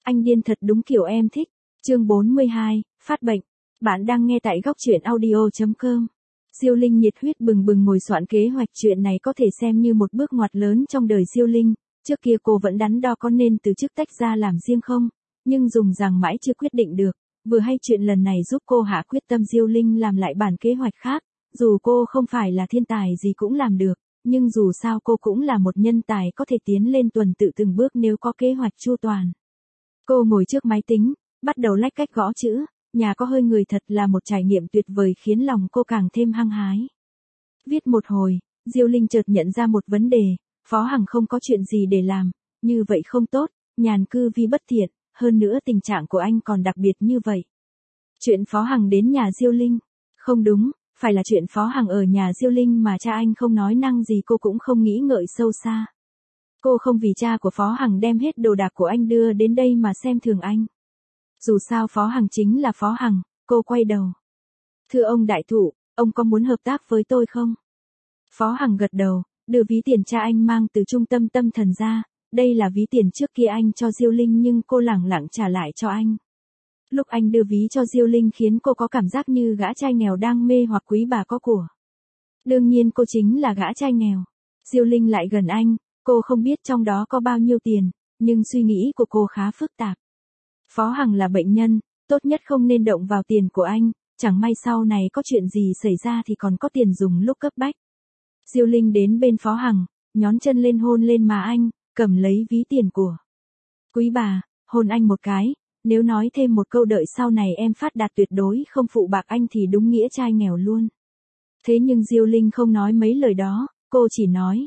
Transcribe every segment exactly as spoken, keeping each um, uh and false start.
Anh điên thật đúng kiểu em thích. Chương bốn mươi hai, phát bệnh. Bạn đang nghe tại góc truyện audio chấm com. Diêu Linh nhiệt huyết bừng bừng ngồi soạn kế hoạch, chuyện này có thể xem như một bước ngoặt lớn trong đời Diêu Linh. Trước kia cô vẫn đắn đo có nên từ chức tách ra làm riêng không, nhưng dùng rằng mãi chưa quyết định được. Vừa hay chuyện lần này giúp cô hạ quyết tâm, Diêu Linh làm lại bản kế hoạch khác. Dù cô không phải là thiên tài gì cũng làm được, nhưng dù sao cô cũng là một nhân tài có thể tiến lên tuần tự từng bước nếu có kế hoạch chu toàn. Cô ngồi trước máy tính, bắt đầu lách cách gõ chữ. Nhà có hơi người thật là một trải nghiệm tuyệt vời khiến lòng cô càng thêm hăng hái. Viết một hồi, Diêu Linh chợt nhận ra một vấn đề, Phó Hằng không có chuyện gì để làm, như vậy không tốt, nhàn cư vi bất thiện, hơn nữa tình trạng của anh còn đặc biệt như vậy. Chuyện Phó Hằng đến nhà Diêu Linh, không đúng, phải là chuyện Phó Hằng ở nhà Diêu Linh mà cha anh không nói năng gì cô cũng không nghĩ ngợi sâu xa. Cô không vì cha của Phó Hằng đem hết đồ đạc của anh đưa đến đây mà xem thường anh. Dù sao Phó Hằng chính là Phó Hằng, cô quay đầu. Thưa ông đại thụ, ông có muốn hợp tác với tôi không? Phó Hằng gật đầu, đưa ví tiền cha anh mang từ trung tâm tâm thần ra, đây là ví tiền trước kia anh cho Diêu Linh nhưng cô lẳng lặng trả lại cho anh. Lúc anh đưa ví cho Diêu Linh khiến cô có cảm giác như gã trai nghèo đang mê hoặc quý bà có của. Đương nhiên cô chính là gã trai nghèo. Diêu Linh lại gần anh, cô không biết trong đó có bao nhiêu tiền, nhưng suy nghĩ của cô khá phức tạp. Phó Hằng là bệnh nhân, tốt nhất không nên động vào tiền của anh, chẳng may sau này có chuyện gì xảy ra thì còn có tiền dùng lúc cấp bách. Diêu Linh đến bên Phó Hằng, nhón chân lên hôn lên má anh, cầm lấy ví tiền của quý bà, hôn anh một cái, nếu nói thêm một câu đợi sau này em phát đạt tuyệt đối không phụ bạc anh thì đúng nghĩa trai nghèo luôn. Thế nhưng Diêu Linh không nói mấy lời đó, cô chỉ nói.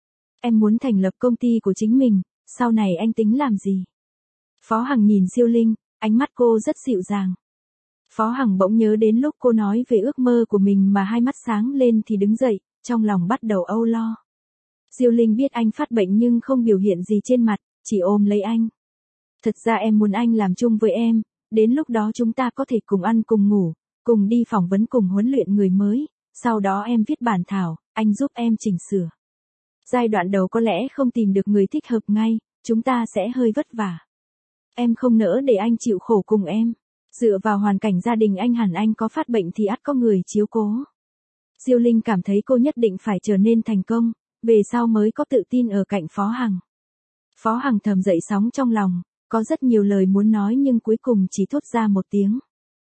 Em muốn thành lập công ty của chính mình, sau này anh tính làm gì? Phó Hằng nhìn Diêu Linh, ánh mắt cô rất dịu dàng. Phó Hằng bỗng nhớ đến lúc cô nói về ước mơ của mình mà hai mắt sáng lên thì đứng dậy, trong lòng bắt đầu âu lo. Diêu Linh biết anh phát bệnh nhưng không biểu hiện gì trên mặt, chỉ ôm lấy anh. Thật ra em muốn anh làm chung với em, đến lúc đó chúng ta có thể cùng ăn cùng ngủ, cùng đi phỏng vấn cùng huấn luyện người mới, sau đó em viết bản thảo, anh giúp em chỉnh sửa. Giai đoạn đầu có lẽ không tìm được người thích hợp ngay, chúng ta sẽ hơi vất vả. Em không nỡ để anh chịu khổ cùng em. Dựa vào hoàn cảnh gia đình anh hẳn anh có phát bệnh thì ắt có người chiếu cố. Diêu Linh cảm thấy cô nhất định phải trở nên thành công, về sau mới có tự tin ở cạnh Phó Hằng. Phó Hằng thầm dậy sóng trong lòng, có rất nhiều lời muốn nói nhưng cuối cùng chỉ thốt ra một tiếng.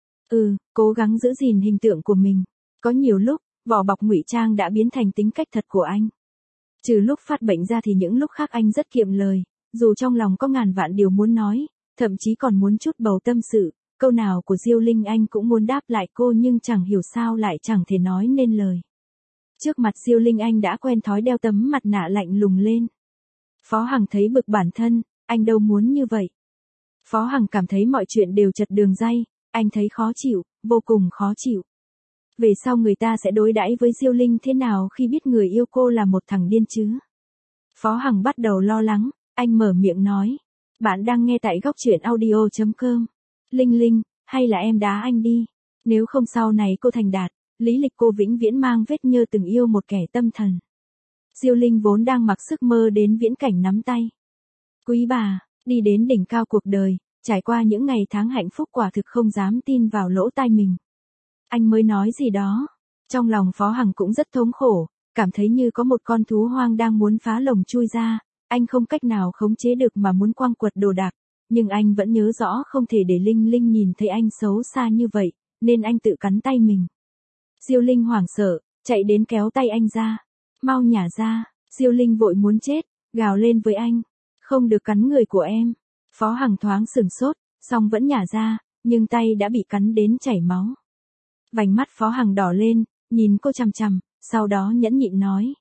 Ừ, cố gắng giữ gìn hình tượng của mình. Có nhiều lúc, vỏ bọc ngụy trang đã biến thành tính cách thật của anh. Trừ lúc phát bệnh ra thì những lúc khác anh rất kiệm lời, dù trong lòng có ngàn vạn điều muốn nói, thậm chí còn muốn chút bầu tâm sự, câu nào của Diêu Linh anh cũng muốn đáp lại cô nhưng chẳng hiểu sao lại chẳng thể nói nên lời. Trước mặt Diêu Linh anh đã quen thói đeo tấm mặt nạ lạnh lùng lên. Phó Hằng thấy bực bản thân, anh đâu muốn như vậy. Phó Hằng cảm thấy mọi chuyện đều chật đường ray, anh thấy khó chịu, vô cùng khó chịu. Về sau người ta sẽ đối đãi với Diêu Linh thế nào khi biết người yêu cô là một thằng điên chứ? Phó Hằng bắt đầu lo lắng, anh mở miệng nói. Bạn đang nghe tại góc truyện audio chấm com. Linh Linh, hay là em đá anh đi. Nếu không sau này cô thành đạt, lý lịch cô vĩnh viễn mang vết nhơ từng yêu một kẻ tâm thần. Diêu Linh vốn đang mặc sức mơ đến viễn cảnh nắm tay. Quý bà, đi đến đỉnh cao cuộc đời, trải qua những ngày tháng hạnh phúc quả thực không dám tin vào lỗ tai mình. Anh mới nói gì đó. Trong lòng Phó Hằng cũng rất thống khổ, cảm thấy như có một con thú hoang đang muốn phá lồng chui ra. Anh không cách nào khống chế được mà muốn quăng quật đồ đạc, nhưng anh vẫn nhớ rõ không thể để Linh Linh nhìn thấy anh xấu xa như vậy, nên anh tự cắn tay mình. Diêu Linh hoảng sợ, chạy đến kéo tay anh ra. Mau nhả ra. Diêu Linh vội muốn chết, gào lên với anh. Không được cắn người của em. Phó Hằng thoáng sửng sốt, xong vẫn nhả ra, nhưng tay đã bị cắn đến chảy máu. Vành mắt Phó Hằng đỏ lên, nhìn cô chằm chằm, sau đó nhẫn nhịn nói.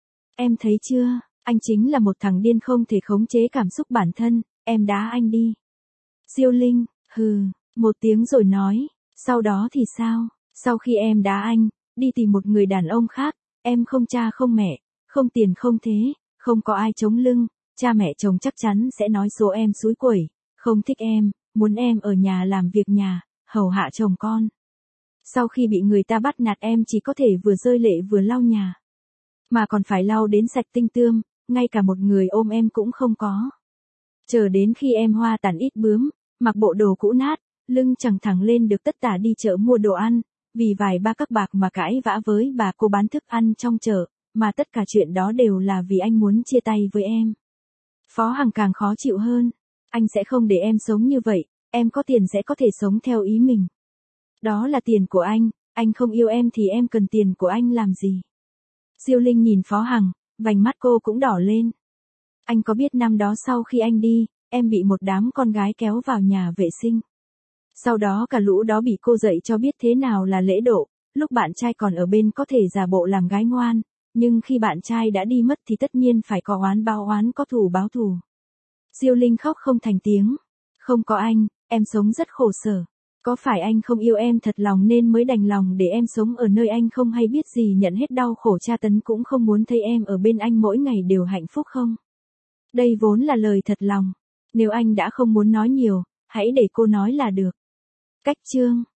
Em thấy chưa? Anh chính là một thằng điên không thể khống chế cảm xúc bản thân, em đá anh đi. Diêu Linh, hừ, một tiếng rồi nói, sau đó thì sao? Sau khi em đá anh, đi tìm một người đàn ông khác, em không cha không mẹ, không tiền không thế, không có ai chống lưng, cha mẹ chồng chắc chắn sẽ nói số em xúi quẩy, không thích em, muốn em ở nhà làm việc nhà, hầu hạ chồng con. Sau khi bị người ta bắt nạt em chỉ có thể vừa rơi lệ vừa lau nhà. Mà còn phải lau đến sạch tinh tươm, ngay cả một người ôm em cũng không có. Chờ đến khi em hoa tàn ít bướm, mặc bộ đồ cũ nát, lưng chẳng thẳng lên được tất tả đi chợ mua đồ ăn, vì vài ba các bạc mà cãi vã với bà cô bán thức ăn trong chợ, mà tất cả chuyện đó đều là vì anh muốn chia tay với em. Phó Hằng càng khó chịu hơn. Anh sẽ không để em sống như vậy, em có tiền sẽ có thể sống theo ý mình. Đó là tiền của anh, anh không yêu em thì em cần tiền của anh làm gì? Diêu Linh nhìn Phó Hằng, vành mắt cô cũng đỏ lên. Anh có biết năm đó sau khi anh đi, em bị một đám con gái kéo vào nhà vệ sinh. Sau đó cả lũ đó bị cô dạy cho biết thế nào là lễ độ, lúc bạn trai còn ở bên có thể giả bộ làm gái ngoan, nhưng khi bạn trai đã đi mất thì tất nhiên phải có oán báo oán, có thù báo thù. Diêu Linh khóc không thành tiếng. Không có anh, em sống rất khổ sở. Có phải anh không yêu em thật lòng nên mới đành lòng để em sống ở nơi anh không hay biết gì, nhận hết đau khổ tra tấn, cũng không muốn thấy em ở bên anh mỗi ngày đều hạnh phúc không? Đây vốn là lời thật lòng. Nếu anh đã không muốn nói nhiều, hãy để cô nói là được. Cách chương